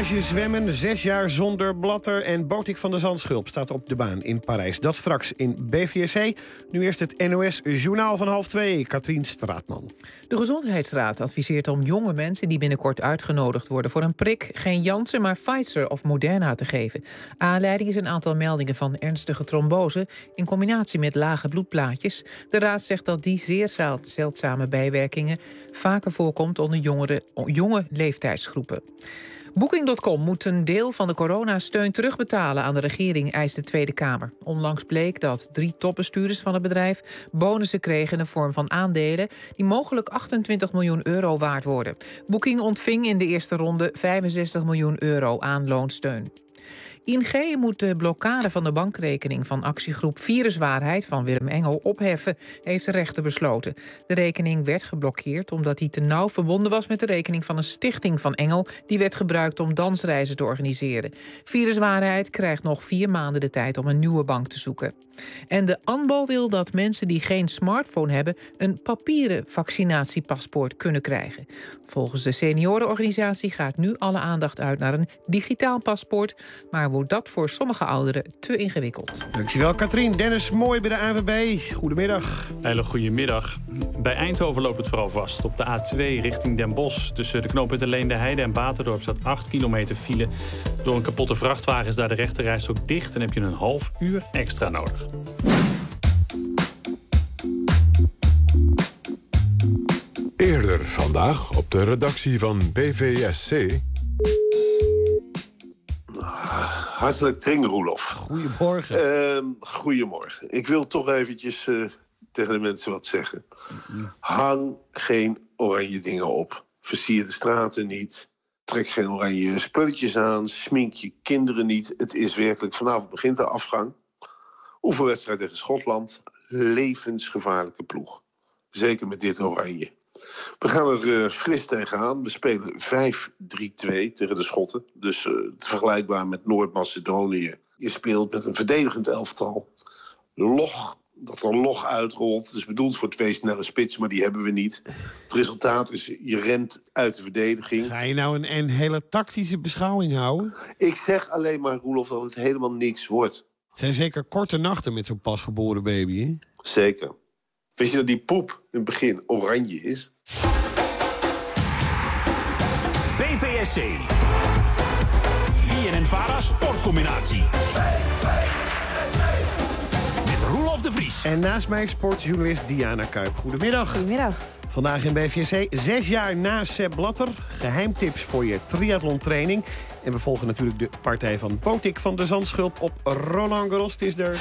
Stage zwemmen, 6 jaar zonder Blatter en Botik van de Zandschulp staat op de baan in Parijs. Dat straks in BVSC. Nu eerst het NOS-journaal van 1:30. Katrien Straatman. De Gezondheidsraad adviseert om jonge mensen die binnenkort uitgenodigd worden voor een prik geen Janssen, maar Pfizer of Moderna te geven. Aanleiding is een aantal meldingen van ernstige trombose in combinatie met lage bloedplaatjes. De raad zegt dat die zeer zeldzame bijwerkingen vaker voorkomt onder jonge leeftijdsgroepen. Booking.com moet een deel van de coronasteun terugbetalen aan de regering, eist de Tweede Kamer. Onlangs bleek dat 3 topbestuurders van het bedrijf bonussen kregen in de vorm van aandelen die mogelijk 28 miljoen euro waard worden. Booking ontving in de eerste ronde 65 miljoen euro aan loonsteun. ING moet de blokkade van de bankrekening van actiegroep Viruswaarheid van Willem Engel opheffen, heeft de rechter besloten. De rekening werd geblokkeerd omdat die te nauw verbonden was met de rekening van een stichting van Engel die werd gebruikt om dansreizen te organiseren. Viruswaarheid krijgt nog 4 maanden de tijd om een nieuwe bank te zoeken. En de ANBO wil dat mensen die geen smartphone hebben een papieren vaccinatiepaspoort kunnen krijgen. Volgens de seniorenorganisatie gaat nu alle aandacht uit naar een digitaal paspoort, maar wordt dat voor sommige ouderen te ingewikkeld. Dankjewel Katrien. Dennis Mooi bij de ANWB. Goedemiddag. Hele goedemiddag. Bij Eindhoven loopt het vooral vast. Op de A2 richting Den Bosch. Tussen de knooppunten Leende Heide en Baterdorp staat 8 kilometer file. Door een kapotte vrachtwagen is daar de rechterrijstrook dicht en heb je een half uur extra nodig. Eerder vandaag op de redactie van BVSC. Hartelijk tring, Roelof. Goedemorgen. Goedemorgen. Ik wil toch eventjes tegen de mensen wat zeggen. Hang geen oranje dingen op. Versier de straten niet. Trek geen oranje spulletjes aan. Smink je kinderen niet. Het is werkelijk, vanavond begint de afgang. Oefenwedstrijd tegen Schotland. Levensgevaarlijke ploeg. Zeker met dit oranje. We gaan er fris tegenaan. We spelen 5-3-2 tegen de Schotten. Dus vergelijkbaar met Noord-Macedonië. Je speelt met een verdedigend elftal. Dat er log uitrolt. Dus bedoeld voor 2 snelle spitsen, maar die hebben we niet. Het resultaat is, je rent uit de verdediging. Ga je nou een hele tactische beschouwing houden? Ik zeg alleen maar, Roelof, dat het helemaal niks wordt. Het zijn zeker korte nachten met zo'n pasgeboren baby, hè? Zeker. Wist je dat die poep in het begin oranje is? BVSC. BNN-Vara sportcombinatie. Met Roelof de Vries. En naast mij sportjournalist Diana Kuip. Goedemiddag. Goedemiddag. Vandaag in BVSC 6 jaar na Sepp Blatter. Geheimtips voor je triathlontraining. En we volgen natuurlijk de partij van Botik van de Zandschulp op Roland Garros. Het is er...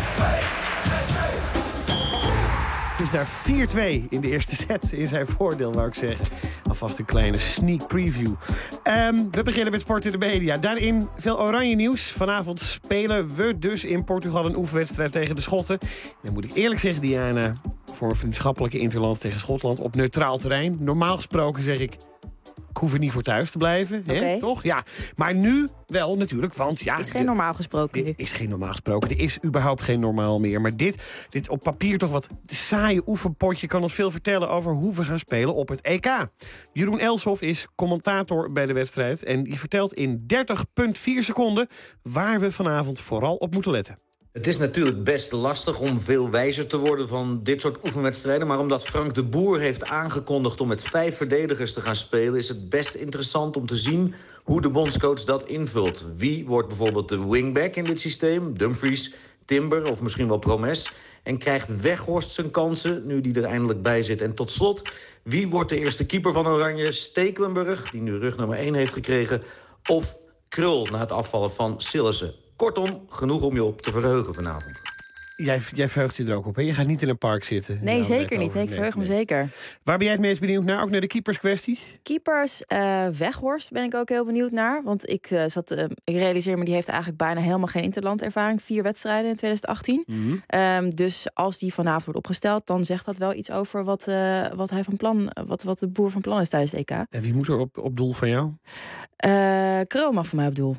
Het is daar 4-2 in de eerste set. In zijn voordeel, wou ik zeggen. Alvast een kleine sneak preview. We beginnen met sport in de media. Daarin veel oranje nieuws. Vanavond spelen we dus in Portugal een oefenwedstrijd tegen de Schotten. Dan moet ik eerlijk zeggen, Diana, voor een vriendschappelijke interland tegen Schotland op neutraal terrein. Normaal gesproken zeg ik hoef er niet voor thuis te blijven, hè? Toch? Ja. Maar nu wel natuurlijk, want ja... Is geen normaal gesproken nu. Is geen normaal gesproken. Er is überhaupt geen normaal meer. Maar dit op papier toch wat saaie oefenpotje kan ons veel vertellen over hoe we gaan spelen op het EK. Jeroen Elshoff is commentator bij de wedstrijd en die vertelt in 30,4 seconden waar we vanavond vooral op moeten letten. Het is natuurlijk best lastig om veel wijzer te worden van dit soort oefenwedstrijden. Maar omdat Frank de Boer heeft aangekondigd om met 5 verdedigers te gaan spelen, is het best interessant om te zien hoe de bondscoach dat invult. Wie wordt bijvoorbeeld de wingback in dit systeem? Dumfries, Timber of misschien wel Promes. En krijgt Weghorst zijn kansen, nu die er eindelijk bij zit. En tot slot, wie wordt de eerste keeper van Oranje? Stekelenburg, die nu rug nummer 1 heeft gekregen. Of Krul na het afvallen van Sillissen. Kortom, genoeg om je op te verheugen vanavond. Jij verheugt je er ook op, hè? Je gaat niet in een park zitten. Nee, zeker niet. Nee, ik verheug me zeker. Waar ben jij het meest benieuwd naar? Ook naar de keeperskwestie? Keepers, Weghorst ben ik ook heel benieuwd naar. Want ik realiseer me, die heeft eigenlijk bijna helemaal geen interlandervaring. 4 wedstrijden in 2018. Mm-hmm. Dus als die vanavond wordt opgesteld, dan zegt dat wel iets over wat hij van plan, wat de Boer van plan is tijdens het EK. En wie moet er op doel van jou? Krul mag van mij op doel. Oké.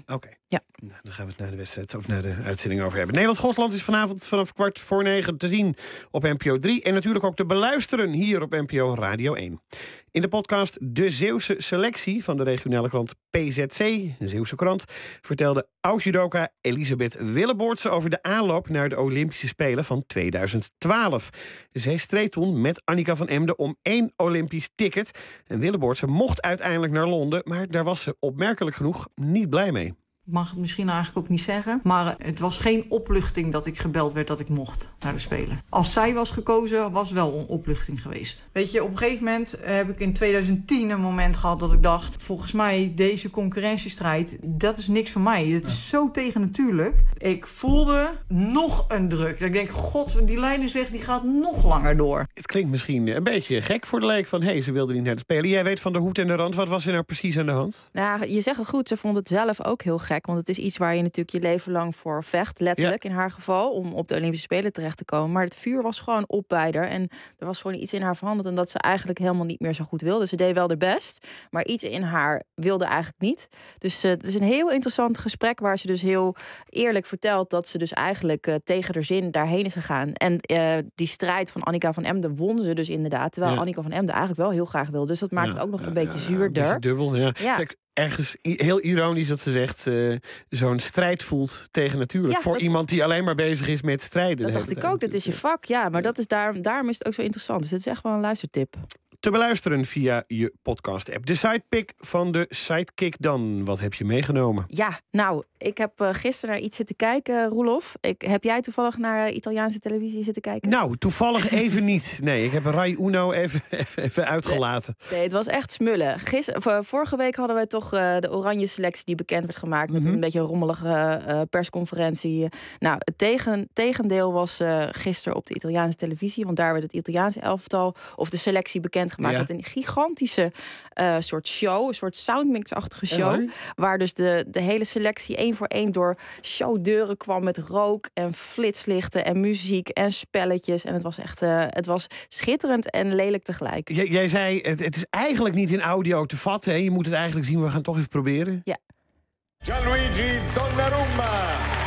Ja. Nou, daar gaan we het na de wedstrijd of na de uitzending over hebben. Nederland-Schotland is vanavond vanaf 9:15 te zien op NPO 3. En natuurlijk ook te beluisteren hier op NPO Radio 1. In de podcast De Zeeuwse Selectie van de regionale krant PZC, de Zeeuwse krant, vertelde oud-judoka Elisabeth Willeboortse over de aanloop naar de Olympische Spelen van 2012. Zij streed toen met Annika van Emden om 1 Olympisch ticket. En Willeboortse mocht uiteindelijk naar Londen, maar daar was ze opmerkelijk genoeg niet blij mee. Ik mag het misschien eigenlijk ook niet zeggen. Maar het was geen opluchting dat ik gebeld werd dat ik mocht naar de Spelen. Als zij was gekozen, was wel een opluchting geweest. Weet je, op een gegeven moment heb ik in 2010 een moment gehad dat ik dacht, volgens mij deze concurrentiestrijd, dat is niks voor mij. Het is zo tegennatuurlijk. Ik voelde nog een druk. Ik denk, god, die leidersweg die gaat nog langer door. Het klinkt misschien een beetje gek voor de leek van, ze wilde niet naar de Spelen. Jij weet van de hoed en de rand. Wat was er nou precies aan de hand? Nou, je zegt het goed. Ze vond het zelf ook heel gek. Want het is iets waar je natuurlijk je leven lang voor vecht. Letterlijk in haar geval. Om op de Olympische Spelen terecht te komen. Maar het vuur was gewoon op bij haar. En er was gewoon iets in haar veranderd. En dat ze eigenlijk helemaal niet meer zo goed wilde. Ze deed wel haar best. Maar iets in haar wilde eigenlijk niet. Dus het is een heel interessant gesprek. Waar ze dus heel eerlijk vertelt. Dat ze dus eigenlijk tegen haar zin daarheen is gegaan. En die strijd van Annika van Emden won ze dus inderdaad. Terwijl Annika van Emden eigenlijk wel heel graag wilde. Dus dat maakt het ook nog een beetje zuurder. Een beetje dubbel, ja. Ergens heel ironisch dat ze zegt, zo'n strijd voelt tegen natuurlijk. Voor iemand die alleen maar bezig is met strijden. Dat dacht ik ook, dat is je vak. Ja, maar dat is daarom is het ook zo interessant. Dus dit is echt wel een luistertip. Te beluisteren via je podcast-app. De sidepick van de Sidekick dan. Wat heb je meegenomen? Ja, nou, ik heb gisteren naar iets zitten kijken, Roelof. Heb jij toevallig naar Italiaanse televisie zitten kijken? Nou, toevallig even niet. Nee, ik heb Rai Uno even uitgelaten. Nee, het was echt smullen. Vorige week hadden wij toch de oranje selectie die bekend werd gemaakt. Met een beetje een rommelige persconferentie. Nou, het tegendeel was gisteren op de Italiaanse televisie. Want daar werd het Italiaanse elftal of de selectie bekend gemaakt met een gigantische soort show, een soort soundmix-achtige show, waar dus de hele selectie 1 voor 1 door showdeuren kwam met rook en flitslichten en muziek en spelletjes. En het was echt, het was schitterend en lelijk tegelijk. Jij zei, het is eigenlijk niet in audio te vatten. Hè? Je moet het eigenlijk zien, we gaan toch even proberen. Ja. Gianluigi Donnarumma.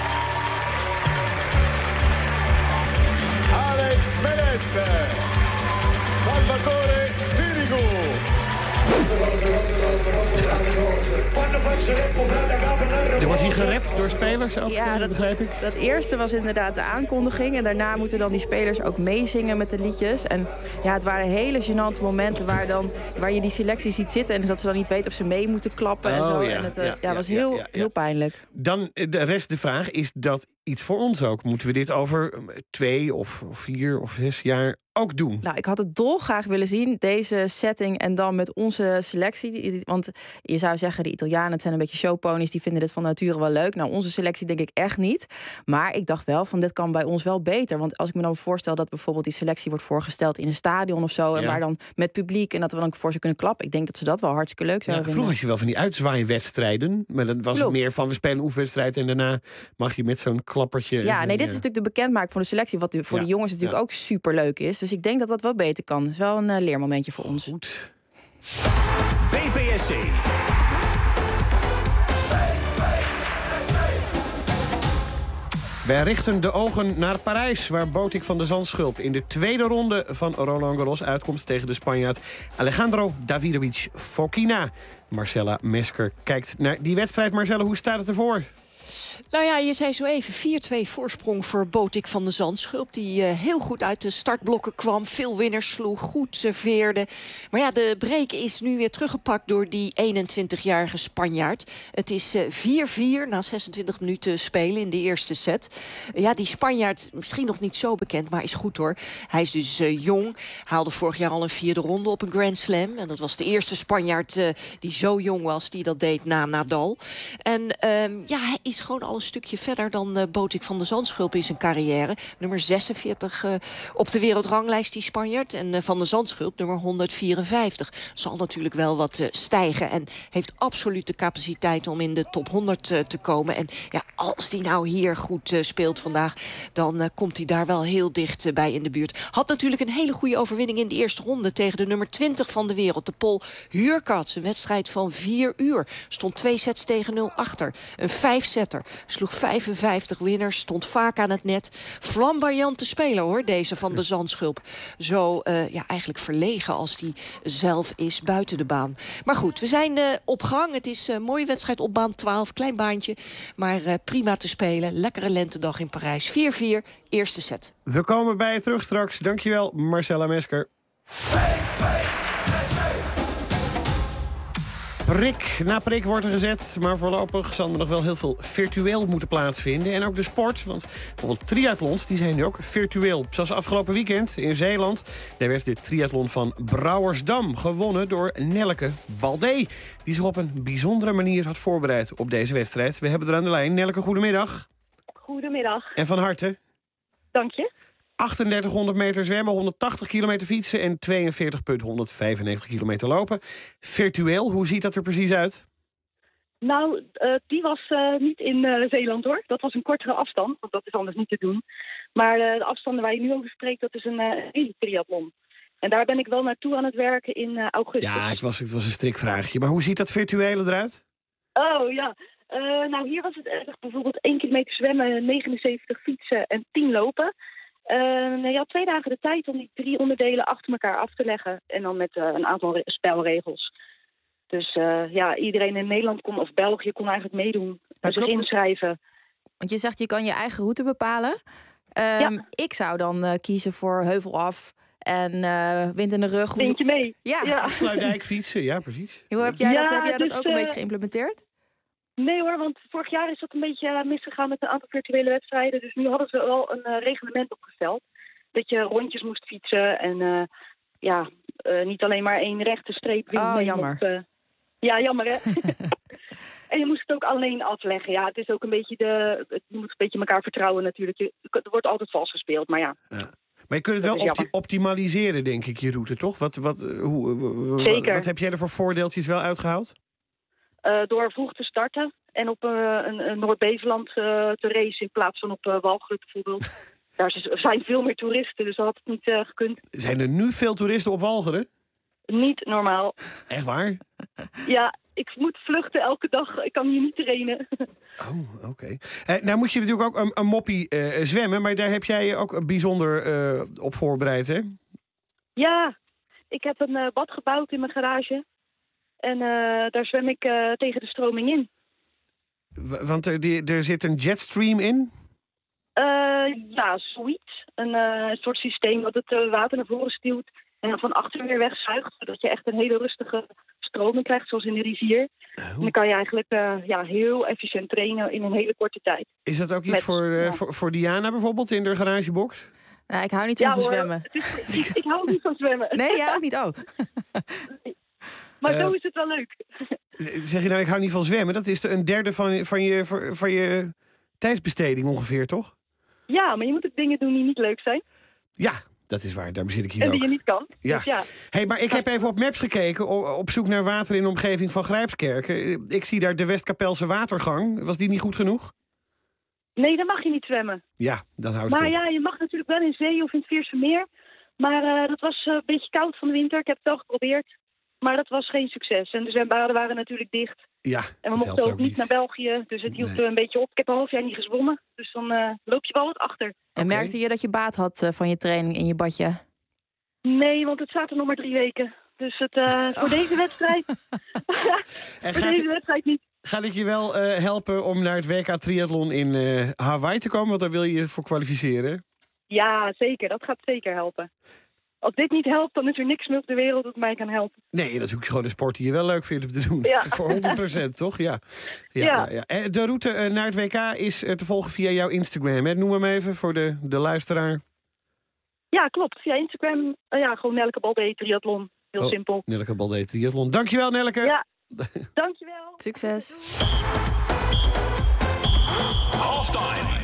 Alex Meret. Salvatore Sirigu. Er wordt hier gerapt door spelers ook, dat begrijp ik. Dat eerste was inderdaad de aankondiging. En daarna moeten dan die spelers ook meezingen met de liedjes. En ja, het waren hele gênante momenten waar je die selectie ziet zitten. En dat ze dan niet weten of ze mee moeten klappen en zo. Ja, en het was heel pijnlijk. Dan de rest de vraag, is dat iets voor ons ook? Moeten we dit over 2 of 4 of 6 jaar ook doen? Nou, ik had het dolgraag willen zien, deze setting en dan met onze selectie. Want je zou zeggen, de Italianen, het zijn een beetje showponies, die vinden dit van nature wel leuk. Nou, onze selectie denk ik echt niet. Maar ik dacht wel van, dit kan bij ons wel beter. Want als ik me dan voorstel dat bijvoorbeeld die selectie wordt voorgesteld in een stadion of zo, en waar dan met publiek en dat we dan voor ze kunnen klappen. Ik denk dat ze dat wel hartstikke leuk zouden vinden. Vroeger had je wel van die uitzwaaiwedstrijden, maar dan was het meer van, we spelen een oefenwedstrijd en daarna mag je met zo'n klappertje. Ja, dit is natuurlijk de bekendmaking van de selectie, wat voor de jongens natuurlijk ook super leuk is. Dus ik denk dat dat wel beter kan. Dat is wel een leermomentje voor ons. Goed. BVSC. Wij richten de ogen naar Parijs, waar Botik van de Zandschulp in de tweede ronde van Roland Garros uitkomt tegen de Spanjaard Alejandro Davidovich Fokina. Marcella Mesker kijkt naar die wedstrijd. Marcella, hoe staat het ervoor? Nou ja, je zei zo even 4-2 voorsprong voor Botik van de Zandschulp. Die heel goed uit de startblokken kwam. Veel winners sloeg, goed serveerde. Maar ja, de break is nu weer teruggepakt door die 21-jarige Spanjaard. Het is 4-4 na 26 minuten spelen in de eerste set. Ja, die Spanjaard, misschien nog niet zo bekend, maar is goed hoor. Hij is dus jong. Haalde vorig jaar al een 4e ronde op een Grand Slam. En dat was de eerste Spanjaard die zo jong was, die dat deed na Nadal. En ja, hij is is gewoon al een stukje verder dan Botik van de Zandschulp in zijn carrière. Nummer 46 op de wereldranglijst, die Spanjaard. En Van de Zandschulp, nummer 154. Zal natuurlijk wel wat stijgen. En heeft absoluut de capaciteit om in de top 100 te komen. En ja, als die nou hier goed speelt vandaag, dan komt hij daar wel heel dicht bij in de buurt. Had natuurlijk een hele goede overwinning in de eerste ronde tegen de nummer 20 van de wereld. De Pool Hurkacz, een wedstrijd van 4 uur. Stond 2 sets tegen 0 achter. Een 5-setter. Sloeg 55 winners. Stond vaak aan het net. Flamboyant te spelen hoor, deze Van de Zandschulp. Zo eigenlijk verlegen als die zelf is buiten de baan. Maar goed, we zijn op gang. Het is een mooie wedstrijd op baan 12. Klein baantje, maar prima te spelen. Lekkere lentedag in Parijs. 4-4, eerste set. We komen bij je terug straks. Dankjewel, Marcella Mesker. Prik na prik wordt er gezet, maar voorlopig zal er nog wel heel veel virtueel moeten plaatsvinden. En ook de sport, want bijvoorbeeld triathlons, die zijn nu ook virtueel. Zoals afgelopen weekend in Zeeland. Daar werd de triathlon van Brouwersdam gewonnen door Nelleke Baldé, die zich op een bijzondere manier had voorbereid op deze wedstrijd. We hebben er aan de lijn. Nelleke, goedemiddag. Goedemiddag. En van harte. Dank je. 3800 meter zwemmen, 180 kilometer fietsen en 42,195 kilometer lopen. Virtueel, hoe ziet dat er precies uit? Nou, die was niet in Zeeland hoor. Dat was een kortere afstand, want dat is anders niet te doen. Maar de afstanden waar je nu over spreekt, dat is een triathlon. En daar ben ik wel naartoe aan het werken in augustus. Ja, het was een strikvraagje. Maar hoe ziet dat virtuele eruit? Oh ja, nou hier was het echt bijvoorbeeld 1 kilometer zwemmen, 79 fietsen en 10 lopen. Je had 2 dagen de tijd om die 3 onderdelen achter elkaar af te leggen. En dan met een aantal spelregels. Dus iedereen in Nederland kon, of België kon eigenlijk meedoen. Zich inschrijven. Want je zegt je kan je eigen route bepalen. Ik zou dan kiezen voor heuvel af en wind in de rug. Windje mee. Ja. Afsluitdijk fietsen, ja precies. Hoe heb jij dat ook een beetje geïmplementeerd? Nee hoor, want vorig jaar is dat een beetje misgegaan met een aantal virtuele wedstrijden. Dus nu hadden ze wel een reglement opgesteld. Dat je rondjes moest fietsen en niet alleen maar 1 rechte streep. Jammer. Jammer hè. En je moest het ook alleen afleggen. Ja, het is ook een beetje je moet een beetje elkaar vertrouwen natuurlijk. Er wordt altijd vals gespeeld, maar ja. Maar je kunt het wel optimaliseren, denk ik, je route, toch? Zeker. Wat heb jij er voor voordeeltjes wel uitgehaald? Door vroeg te starten en op een Noord-Beveland te racen in plaats van op Walcheren bijvoorbeeld. Daar zijn veel meer toeristen, dus dat had het niet gekund. Zijn er nu veel toeristen op Walcheren? Niet normaal. Echt waar? Ja, ik moet vluchten elke dag. Ik kan hier niet trainen. Oh, oké. Nou moet je natuurlijk ook een moppie zwemmen, maar daar heb jij je ook bijzonder op voorbereid, hè? Ja, ik heb een bad gebouwd in mijn garage. En daar zwem ik tegen de stroming in. Want er zit een jetstream in? Ja, zoiets. Een soort systeem dat het water naar voren stuwt en dan van achter weer wegzuigt. Zodat je echt een hele rustige stroming krijgt, zoals in de rivier. Oh. En dan kan je eigenlijk heel efficiënt trainen in een hele korte tijd. Is dat ook iets voor Diana bijvoorbeeld in de garagebox? Ik hou niet zo van zwemmen. Ik hou niet van zwemmen. Nee, jij ook niet? Oh. Maar zo is het wel leuk. Zeg je nou, ik hou niet van zwemmen? Dat is een derde van je tijdsbesteding ongeveer, toch? Ja, maar je moet ook dingen doen die niet leuk zijn. Ja, dat is waar. Daarom zit ik hier ook. En die je niet kan. Ja. Dus ja. Hey, maar ik heb even op Maps gekeken op zoek naar water in de omgeving van Grijpskerken. Ik zie daar de Westkapelse watergang. Was die niet goed genoeg? Nee, dan mag je niet zwemmen. Ja, dan houdt het Maar op. ja, je mag natuurlijk wel in zee of in het Veerse Meer. Maar dat was een beetje koud van de winter. Ik heb het wel geprobeerd. Maar dat was geen succes. En de zwembaden waren natuurlijk dicht. Ja, en we mochten ook niet naar België. Dus het hield een beetje op. Ik heb een half jaar niet gezwommen. Dus dan loop je wel wat achter. En merkte je dat je baat had van je training in je badje? Nee, want het staat er nog maar 3 weken. Dus voor deze wedstrijd... deze wedstrijd niet. Ga ik je wel helpen om naar het WK Triathlon in Hawaii te komen? Want daar wil je je voor kwalificeren. Ja, zeker. Dat gaat zeker helpen. Als dit niet helpt, dan is er niks meer op de wereld dat mij kan helpen. Nee, dat is ook gewoon een sport die je wel leuk vindt om te doen. Ja. Voor 100%, toch? Ja. De route naar het WK is te volgen via jouw Instagram. Hè? Noem hem even voor de luisteraar. Ja, klopt. Via Instagram. Gewoon Nelleke Baldé Triathlon. Heel simpel. Nelleke Baldé Triathlon. Dankjewel, Nelleke. Ja, dankjewel. Succes. Halftime.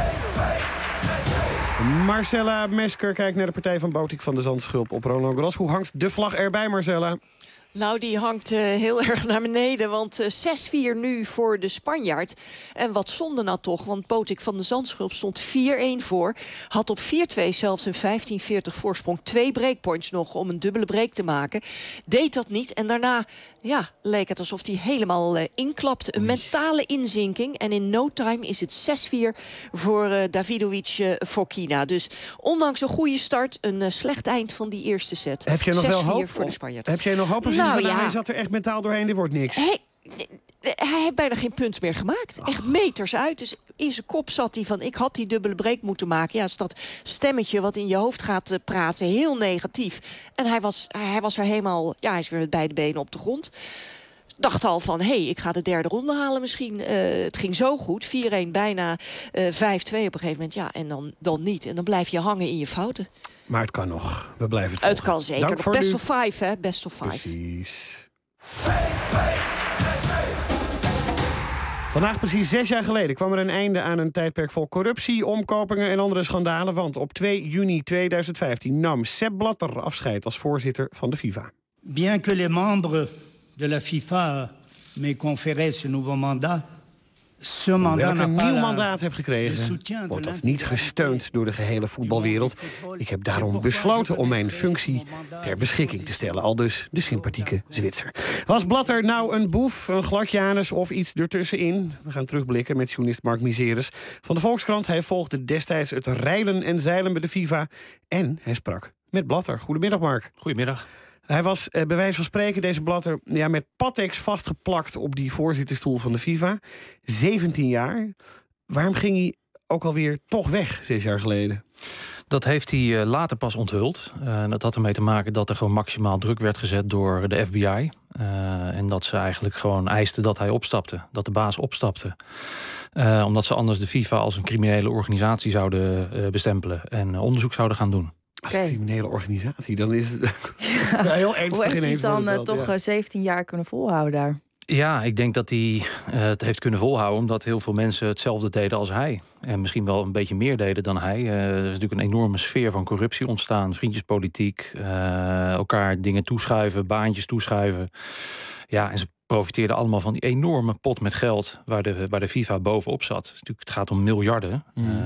Marcella Mesker kijkt naar de partij van Botik van de Zandschulp op Roland Garros. Hoe hangt de vlag erbij, Marcella? Nou, die hangt heel erg naar beneden. Want 6-4 nu voor de Spanjaard. En wat zonde nou toch. Want Botik van de Zandschulp stond 4-1 voor. Had op 4-2 zelfs een 15-40 voorsprong. 2 breakpoints nog om een dubbele break te maken. Deed dat niet. En daarna leek het alsof hij helemaal inklapte. Een mentale inzinking. En in no time is het 6-4 voor Davidovic Fokina. Dus ondanks een goede start, een slecht eind van die eerste set. Heb je nog wel hoop? Voor de Spanjaard. Heb jij nog hoop? Hij zat er echt mentaal doorheen, dit wordt niks. Hij heeft bijna geen punt meer gemaakt. Echt meters uit. Dus in zijn kop zat hij van, ik had die dubbele break moeten maken. Ja, is dat stemmetje wat in je hoofd gaat praten heel negatief. En hij was er helemaal, hij is weer met beide benen op de grond. Dacht al van, ik ga de derde ronde halen misschien. Het ging zo goed. 4-1, bijna 5-2 op een gegeven moment. Ja, en dan niet. En dan blijf je hangen in je fouten. Maar het kan nog. We blijven het volgen. Het kan zeker. Best of 5, hè? Best of 5. Precies. Vandaag precies 6 jaar geleden kwam er een einde aan een tijdperk vol corruptie, omkopingen en andere schandalen. Want op 2 juni 2015 nam Sepp Blatter afscheid als voorzitter van de FIFA. Bien que les membres de la FIFA m'aient conféré ce nouveau mandat. Hoewel ik een nieuw mandaat heb gekregen, wordt dat niet gesteund door de gehele voetbalwereld. Ik heb daarom besloten om mijn functie ter beschikking te stellen. Aldus de sympathieke Zwitser. Was Blatter nou een boef, een gladjanus of iets ertussenin? We gaan terugblikken met journalist Mark Miseres van de Volkskrant. Hij volgde destijds het reilen en zeilen bij de FIFA. En hij sprak met Blatter. Goedemiddag, Mark. Goedemiddag. Hij was bij wijze van spreken, deze Blatter, met pateks vastgeplakt op die voorzitterstoel van de FIFA. 17 jaar. Waarom ging hij ook alweer toch weg 6 jaar geleden? Dat heeft hij later pas onthuld. Dat had ermee te maken dat er gewoon maximaal druk werd gezet door de FBI. En dat ze eigenlijk gewoon eisten dat hij opstapte. Dat de baas opstapte. Omdat ze anders de FIFA als een criminele organisatie zouden bestempelen. En onderzoek zouden gaan doen. Als een criminele organisatie, dan is het wel heel ernstig. Hoe heeft hij dan toch 17 jaar kunnen volhouden daar? Ja, ik denk dat hij het heeft kunnen volhouden omdat heel veel mensen hetzelfde deden als hij. En misschien wel een beetje meer deden dan hij. Er is natuurlijk een enorme sfeer van corruptie ontstaan. Vriendjespolitiek, elkaar dingen toeschuiven, baantjes toeschuiven. Ja, en ze profiteerden allemaal van die enorme pot met geld waar de FIFA bovenop zat. Het gaat om miljarden.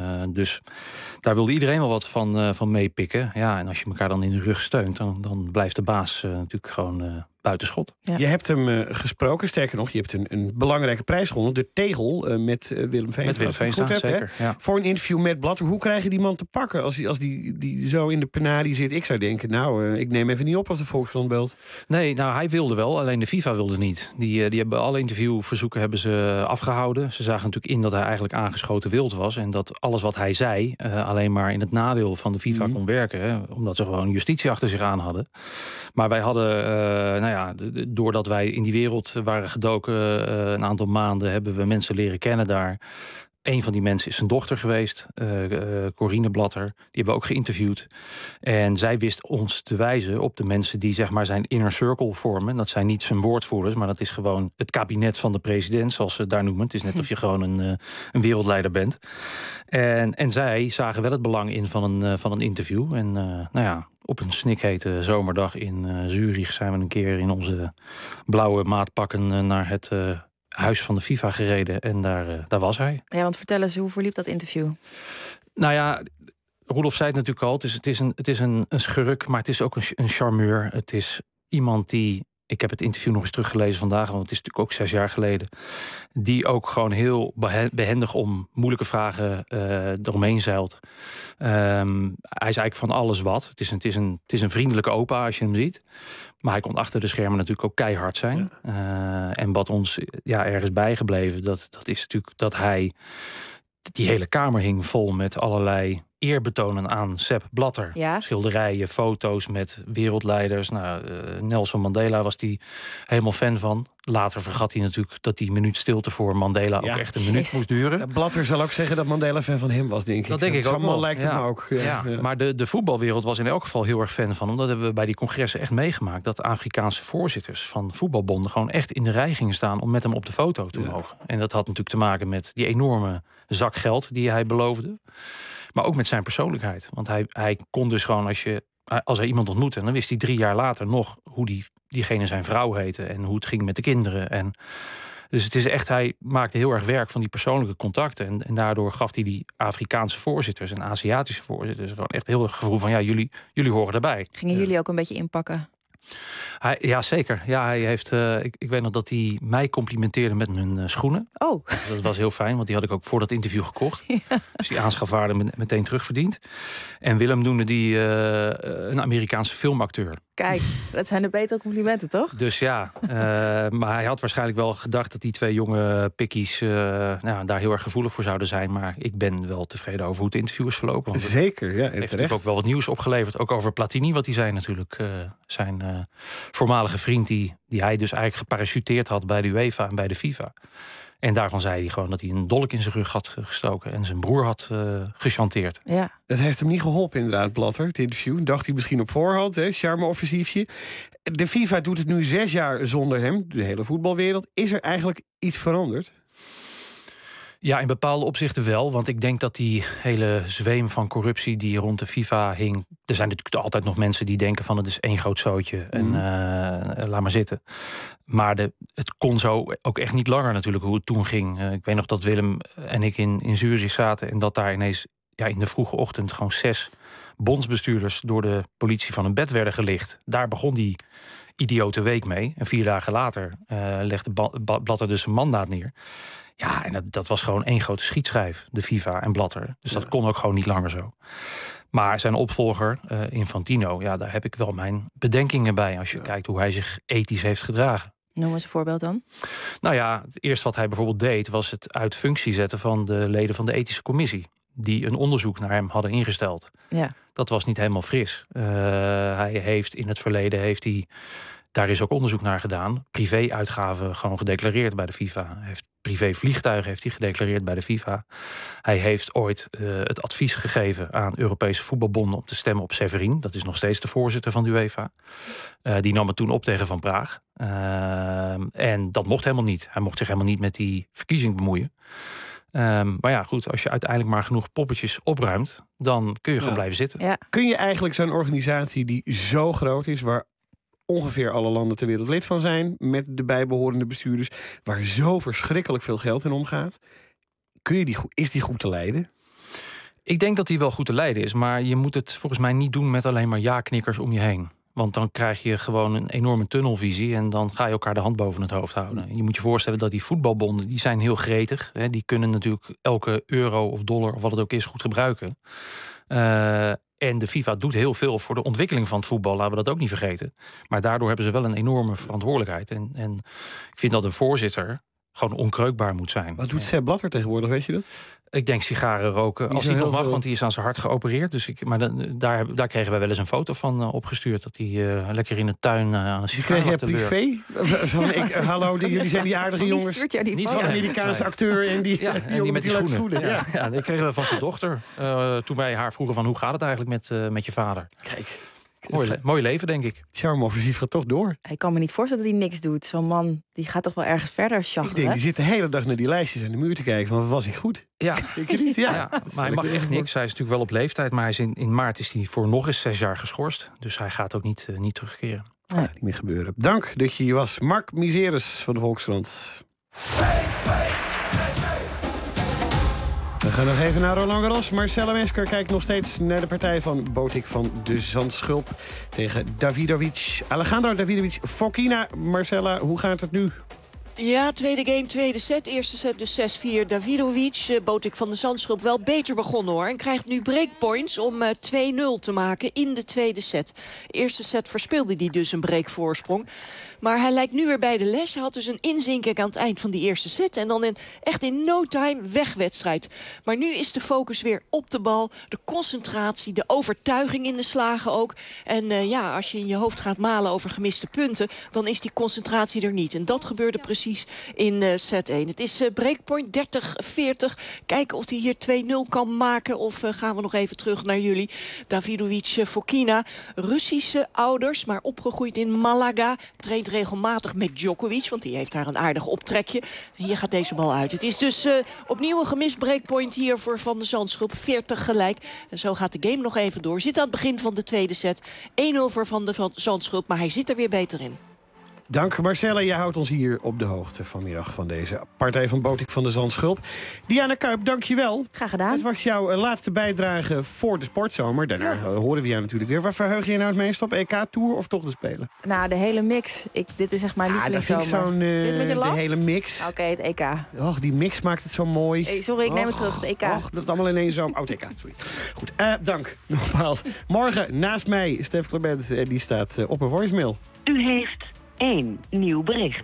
Dus daar wilde iedereen wel wat van meepikken. Ja, en als je elkaar dan in de rug steunt, dan blijft de baas natuurlijk gewoon buitenschot. Ja. Je hebt hem gesproken, sterker nog, je hebt een belangrijke prijs gewonnen, de Tegel, met Willem Veenstra. Met Willem Veenstra, zeker. Ja. Voor een interview met Blatter. Hoe krijg je die man te pakken als die zo in de penarie zit? Ik zou denken, ik neem even niet op als de Volkskrant belt. Nee, nou hij wilde wel, alleen de FIFA wilde niet. Die hebben alle interviewverzoeken hebben ze afgehouden. Ze zagen natuurlijk in dat hij eigenlijk aangeschoten wild was. En dat alles wat hij zei alleen maar in het nadeel van de FIFA kon werken. Hè, omdat ze gewoon justitie achter zich aan hadden. Maar wij hadden, doordat wij in die wereld waren gedoken een aantal maanden, hebben we mensen leren kennen daar. Een van die mensen is zijn dochter geweest, Corine Blatter. Die hebben we ook geïnterviewd. En zij wist ons te wijzen op de mensen die zeg maar zijn inner circle vormen. Dat zijn niet zijn woordvoerders, maar dat is gewoon het kabinet van de president, zoals ze het daar noemen. Het is net of je gewoon een wereldleider bent. En zij zagen wel het belang in van een interview. En op een snikhete zomerdag in Zurich zijn we een keer in onze blauwe maatpakken naar het huis van de FIFA gereden en daar was hij. Ja, want vertel eens, hoe verliep dat interview? Nou ja, Roelof zei het natuurlijk al, het is een schurk, maar het is ook een charmeur. Het is iemand die, ik heb het interview nog eens teruggelezen vandaag, want het is natuurlijk ook 6 jaar geleden, die ook gewoon heel behendig om moeilijke vragen eromheen zeilt. Hij is eigenlijk van alles wat. Het is een vriendelijke opa als je hem ziet. Maar hij kon achter de schermen natuurlijk ook keihard zijn. Ja. En wat ons ergens bijgebleven, dat is natuurlijk dat hij die hele kamer hing vol met allerlei eerbetonen aan Sepp Blatter. Ja. Schilderijen, foto's met wereldleiders. Nou, Nelson Mandela was hij helemaal fan van. Later vergat hij natuurlijk dat die minuut stilte voor Mandela ook echt een minuut moest duren. Blatter zal ook zeggen dat Mandela fan van hem was, denk ik. Dat denk ik ook wel. wel. Lijkt hem ook. Ja. Maar de voetbalwereld was in elk geval heel erg fan van hem. Dat hebben we bij die congressen echt meegemaakt. Dat de Afrikaanse voorzitters van voetbalbonden gewoon echt in de rij gingen staan om met hem op de foto te mogen. En dat had natuurlijk te maken met die enorme zak geld die hij beloofde. Maar ook met zijn persoonlijkheid. Want hij kon dus gewoon, als hij iemand ontmoette, dan wist hij 3 jaar later nog hoe diegene zijn vrouw heette en hoe het ging met de kinderen. Dus het is echt, hij maakte heel erg werk van die persoonlijke contacten. En daardoor gaf hij die Afrikaanse voorzitters en Aziatische voorzitters gewoon echt heel erg gevoel van jullie horen erbij. Gingen jullie ook een beetje inpakken? Ja, zeker. Ja, hij heeft, ik weet nog dat hij mij complimenteerde met mijn schoenen. Oh. Dat was heel fijn, want die had ik ook voor dat interview gekocht. Ja. Dus die aanschafwaarde meteen terugverdiend. En Willem noemde die een Amerikaanse filmacteur. Kijk, dat zijn de betere complimenten, toch? Dus ja, maar hij had waarschijnlijk wel gedacht dat die 2 jonge pikkies daar heel erg gevoelig voor zouden zijn. Maar ik ben wel tevreden over hoe het interview is verlopen. Want zeker, ja. Het heeft natuurlijk ook wel wat nieuws opgeleverd. Ook over Platini, wat hij zei natuurlijk. Zijn voormalige vriend die hij dus eigenlijk geparachuteerd had bij de UEFA en bij de FIFA. En daarvan zei hij gewoon dat hij een dolk in zijn rug had gestoken en zijn broer had gechanteerd. Ja. Dat heeft hem niet geholpen inderdaad, Blatter, het interview. Dacht hij misschien op voorhand, charme-offensiefje. De FIFA doet het nu 6 jaar zonder hem, de hele voetbalwereld. Is er eigenlijk iets veranderd? Ja, in bepaalde opzichten wel. Want ik denk dat die hele zweem van corruptie die rond de FIFA hing. Er zijn natuurlijk altijd nog mensen die denken van het is één groot zootje. En laat maar zitten. Maar het kon zo ook echt niet langer natuurlijk hoe het toen ging. Ik weet nog dat Willem en ik in Zurich zaten. En dat daar ineens in de vroege ochtend gewoon 6 bondsbestuurders door de politie van een bed werden gelicht. Daar begon die idiote week mee. En 4 dagen later legde Blatter dus een mandaat neer. Ja, en dat was gewoon één grote schietschijf, de FIFA en Blatter. Dus dat kon ook gewoon niet langer zo. Maar zijn opvolger, Infantino, ja, daar heb ik wel mijn bedenkingen bij als je kijkt hoe hij zich ethisch heeft gedragen. Noem eens een voorbeeld dan. Nou ja, het eerste wat hij bijvoorbeeld deed was het uit functie zetten van de leden van de ethische commissie. Die een onderzoek naar hem hadden ingesteld. Ja. Dat was niet helemaal fris. Hij heeft in het verleden, daar is ook onderzoek naar gedaan, privé-uitgaven gewoon gedeclareerd bij de FIFA. Hij heeft privé-vliegtuigen heeft hij gedeclareerd bij de FIFA. Hij heeft ooit het advies gegeven aan Europese voetbalbonden om te stemmen op Severin. Dat is nog steeds de voorzitter van de UEFA. Die nam het toen op tegen Van Praag. En dat mocht helemaal niet. Hij mocht zich helemaal niet met die verkiezing bemoeien. Maar ja, goed, als je uiteindelijk maar genoeg poppetjes opruimt, dan kun je gewoon blijven zitten. Ja. Kun je eigenlijk zo'n organisatie die zo groot is, waar ongeveer alle landen ter wereld lid van zijn, met de bijbehorende bestuurders, waar zo verschrikkelijk veel geld in omgaat, is die goed te leiden? Ik denk dat die wel goed te leiden is, maar je moet het volgens mij niet doen met alleen maar ja-knikkers om je heen. Want dan krijg je gewoon een enorme tunnelvisie en dan ga je elkaar de hand boven het hoofd houden. Je moet je voorstellen dat die voetbalbonden, die zijn heel gretig. Hè, die kunnen natuurlijk elke euro of dollar of wat het ook is goed gebruiken. En de FIFA doet heel veel voor de ontwikkeling van het voetbal, laten we dat ook niet vergeten. Maar daardoor hebben ze wel een enorme verantwoordelijkheid. En ik vind dat een voorzitter gewoon onkreukbaar moet zijn. Wat doet Sepp Blatter tegenwoordig, weet je dat? Ik denk sigaren roken, als hij nog mag, want hij is aan zijn hart geopereerd. Dus daar kregen wij wel eens een foto van opgestuurd. Dat hij lekker in de tuin aan een sigaar kreeg je privé? Hallo, jullie zijn die aardige jongens. Niet van een Amerikaanse acteur en die met die schoenen. Ja, die kregen we van zijn dochter. Toen wij haar vroegen van hoe gaat het eigenlijk met je vader? Kijk. Mooi leven, denk ik. Het charme-offensief gaat toch door. Ik kan me niet voorstellen dat hij niks doet. Zo'n man, die gaat toch wel ergens verder sjaggen. Ik denk, die zit de hele dag naar die lijstjes aan de muur te kijken. Van, was ik goed? Ja. Ja. Maar hij mag echt niks. Hij is natuurlijk wel op leeftijd. Maar in maart is hij voor nog eens 6 jaar geschorst. Dus hij gaat ook niet terugkeren. Nee. Niet meer gebeuren. Dank dat je hier was. Mark Miseres van de Volkskrant. We gaan nog even naar Roland Garros. Marcella Mesker kijkt nog steeds naar de partij van Botic van de Zandschulp tegen Davidovic. Alejandro Davidovic, Fokina. Marcella, hoe gaat het nu? Ja, tweede game, tweede set. Eerste set dus 6-4 Davidovic. Botik van de Zandschulp wel beter begonnen hoor. En krijgt nu breakpoints om 2-0 te maken in de tweede set. Eerste set verspeelde hij dus een breakvoorsprong. Maar hij lijkt nu weer bij de les. Hij had dus een inzinking aan het eind van die eerste set. En dan echt in no time wegwedstrijd. Maar nu is de focus weer op de bal. De concentratie, de overtuiging in de slagen ook. En als je in je hoofd gaat malen over gemiste punten, dan is die concentratie er niet. En dat gebeurde precies in set 1. Het is breakpoint 30-40. Kijken of hij hier 2-0 kan maken. Of gaan we nog even terug naar jullie. Davidovic, Fokina. Russische ouders, maar opgegroeid in Malaga. Traint regelmatig met Djokovic, want die heeft daar een aardig optrekje. En hier gaat deze bal uit. Het is dus opnieuw een gemist breakpoint hier voor Van de Zandschulp. 40 gelijk. En zo gaat de game nog even door. Zit aan het begin van de tweede set. 1-0 voor Van de Zandschulp, maar hij zit er weer beter in. Dank Marcella, jij houdt ons hier op de hoogte vanmiddag van deze partij van Botik van de Zandschulp. Diana Kuip, dank je wel. Graag gedaan. Het was jouw laatste bijdrage voor de sportzomer. Daarna horen we jou natuurlijk weer. Waar verheug je nou het meest op? EK, Tour of toch de Spelen? Nou, de hele mix. Dit is echt mijn lievelingszomer. Dat vind ik zo'n de hele mix. Oké, het EK. Och, die mix maakt het zo mooi. Sorry, ik neem het terug, het EK. Och, dat is allemaal in één zomer. Oh, het EK, sorry. Goed, dank nogmaals. Morgen naast mij, Stef Clement, die staat op een voicemail. U heeft 1 nieuw bericht.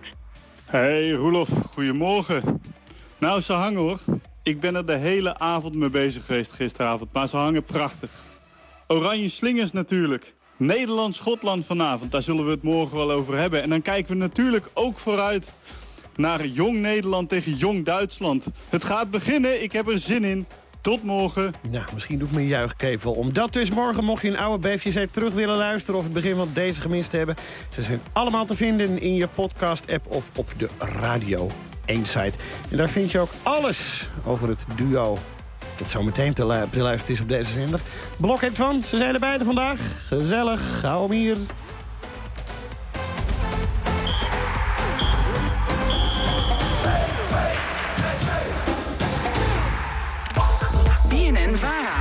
Hey Roelof, goedemorgen. Nou, ze hangen hoor. Ik ben er de hele avond mee bezig geweest gisteravond, maar ze hangen prachtig. Oranje slingers natuurlijk. Nederland-Schotland vanavond, daar zullen we het morgen wel over hebben. En dan kijken we natuurlijk ook vooruit naar Jong Nederland tegen Jong Duitsland. Het gaat beginnen, ik heb er zin in. Tot morgen. Nou, misschien doet mijn juichkevel om. Dat dus morgen, mocht je een oude BVC terug willen luisteren of het begin van deze gemist hebben. Ze zijn allemaal te vinden in je podcast-app of op de Radio 1 site. En daar vind je ook alles over het duo dat zo meteen te luisteren is op deze zender. Blok en Twan, ze zijn er beide vandaag. Gezellig, hou hem hier. BNN-VARA.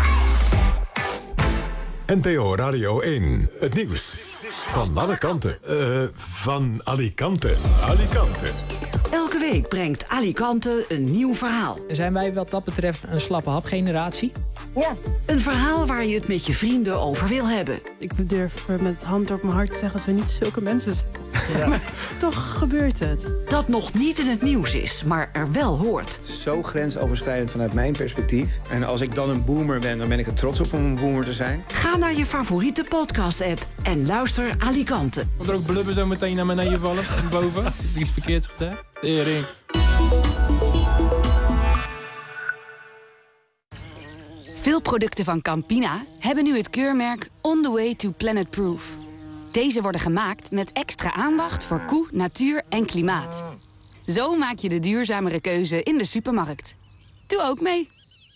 NPO Radio 1. Het nieuws van alle kanten. Van Alicante. Alicante. Elke week brengt Alicante een nieuw verhaal. Zijn wij wat dat betreft een slappe hapgeneratie? Ja. Een verhaal waar je het met je vrienden over wil hebben. Ik durf met hand op mijn hart te zeggen dat we niet zulke mensen zijn. Ja. Maar toch gebeurt het. Dat nog niet in het nieuws is, maar er wel hoort. Zo grensoverschrijdend vanuit mijn perspectief. En als ik dan een boomer ben, dan ben ik er trots op om een boomer te zijn. Ga naar je favoriete podcast-app en luister Alicante. Komt er ook blubber zo meteen naar beneden vallen, van boven? Is er iets verkeerds gezegd? Tering. Veel producten van Campina hebben nu het keurmerk On the Way to Planet Proof. Deze worden gemaakt met extra aandacht voor koe, natuur en klimaat. Zo maak je de duurzamere keuze in de supermarkt. Doe ook mee.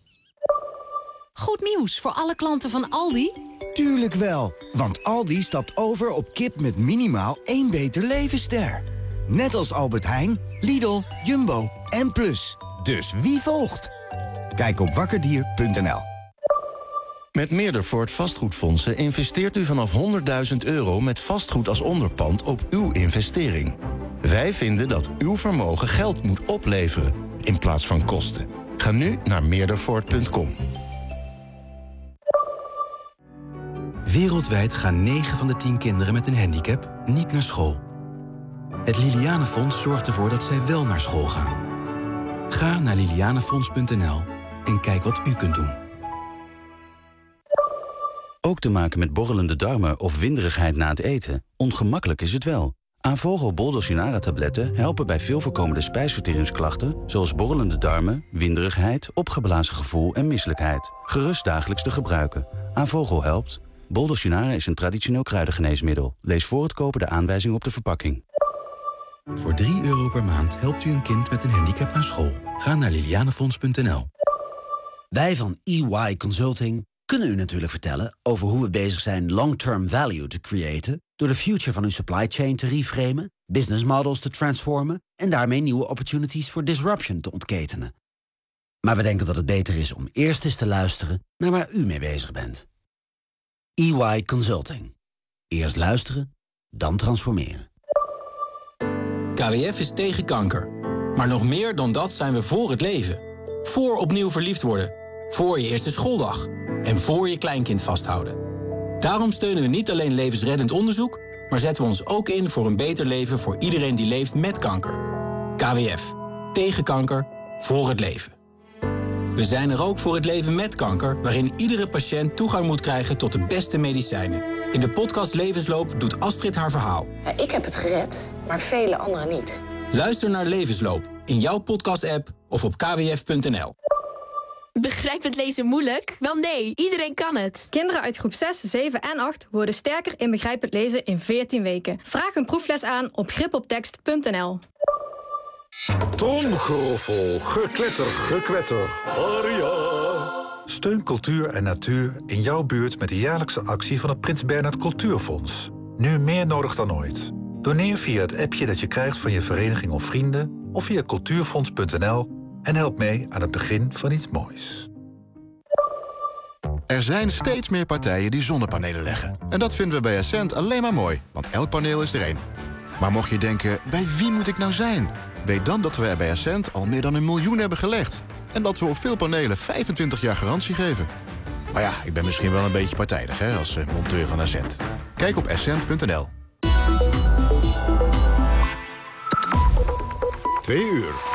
Goed nieuws voor alle klanten van Aldi. Tuurlijk wel, want Aldi stapt over op kip met minimaal 1 beter levensster. Net als Albert Heijn, Lidl, Jumbo en Plus. Dus wie volgt? Kijk op wakkerdier.nl. Met Meerdervoort vastgoedfondsen investeert u vanaf €100.000 met vastgoed als onderpand op uw investering. Wij vinden dat uw vermogen geld moet opleveren in plaats van kosten. Ga nu naar meerdervoort.com. Wereldwijd gaan 9 van de 10 kinderen met een handicap niet naar school. Het Lilianenfonds zorgt ervoor dat zij wel naar school gaan. Ga naar lilianenfonds.nl en kijk wat u kunt doen. Ook te maken met borrelende darmen of winderigheid na het eten? Ongemakkelijk is het wel. Avogo Bol-Dulcinara-tabletten helpen bij veel voorkomende spijsverteringsklachten, zoals borrelende darmen, winderigheid, opgeblazen gevoel en misselijkheid. Gerust dagelijks te gebruiken. Avogo helpt. Bol-Dulcinara is een traditioneel kruidengeneesmiddel. Lees voor het kopen de aanwijzingen op de verpakking. Voor €3 per maand helpt u een kind met een handicap naar school. Ga naar lilianenfonds.nl. Wij van EY Consulting kunnen u natuurlijk vertellen over hoe we bezig zijn long-term value te creëren door de future van uw supply chain te reframen, business models te transformen en daarmee nieuwe opportunities voor disruption te ontketenen. Maar we denken dat het beter is om eerst eens te luisteren naar waar u mee bezig bent. EY Consulting. Eerst luisteren, dan transformeren. KWF is tegen kanker. Maar nog meer dan dat zijn we voor het leven. Voor opnieuw verliefd worden. Voor je eerste schooldag. En voor je kleinkind vasthouden. Daarom steunen we niet alleen levensreddend onderzoek, maar zetten we ons ook in voor een beter leven voor iedereen die leeft met kanker. KWF. Tegen kanker. Voor het leven. We zijn er ook voor het leven met kanker, waarin iedere patiënt toegang moet krijgen tot de beste medicijnen. In de podcast Levensloop doet Astrid haar verhaal. Ik heb het gered, maar vele anderen niet. Luister naar Levensloop in jouw podcast-app of op kwf.nl. Begrijpend lezen moeilijk? Wel nee, iedereen kan het. Kinderen uit groep 6, 7 en 8 worden sterker in begrijpend lezen in 14 weken. Vraag een proefles aan op gripoptekst.nl. Tromgeroffel, gekletter, gekwetter. Aria. Steun cultuur en natuur in jouw buurt met de jaarlijkse actie van het Prins Bernhard Cultuurfonds. Nu meer nodig dan ooit. Doneer via het appje dat je krijgt van je vereniging of vrienden of via cultuurfonds.nl en help mee aan het begin van iets moois. Er zijn steeds meer partijen die zonnepanelen leggen. En dat vinden we bij Essent alleen maar mooi, want elk paneel is er één. Maar mocht je denken, bij wie moet ik nou zijn? Weet dan dat we er bij Essent al meer dan 1 miljoen hebben gelegd. En dat we op veel panelen 25 jaar garantie geven. Maar ja, ik ben misschien wel een beetje partijdig hè, als monteur van Essent. Kijk op essent.nl. 2 uur.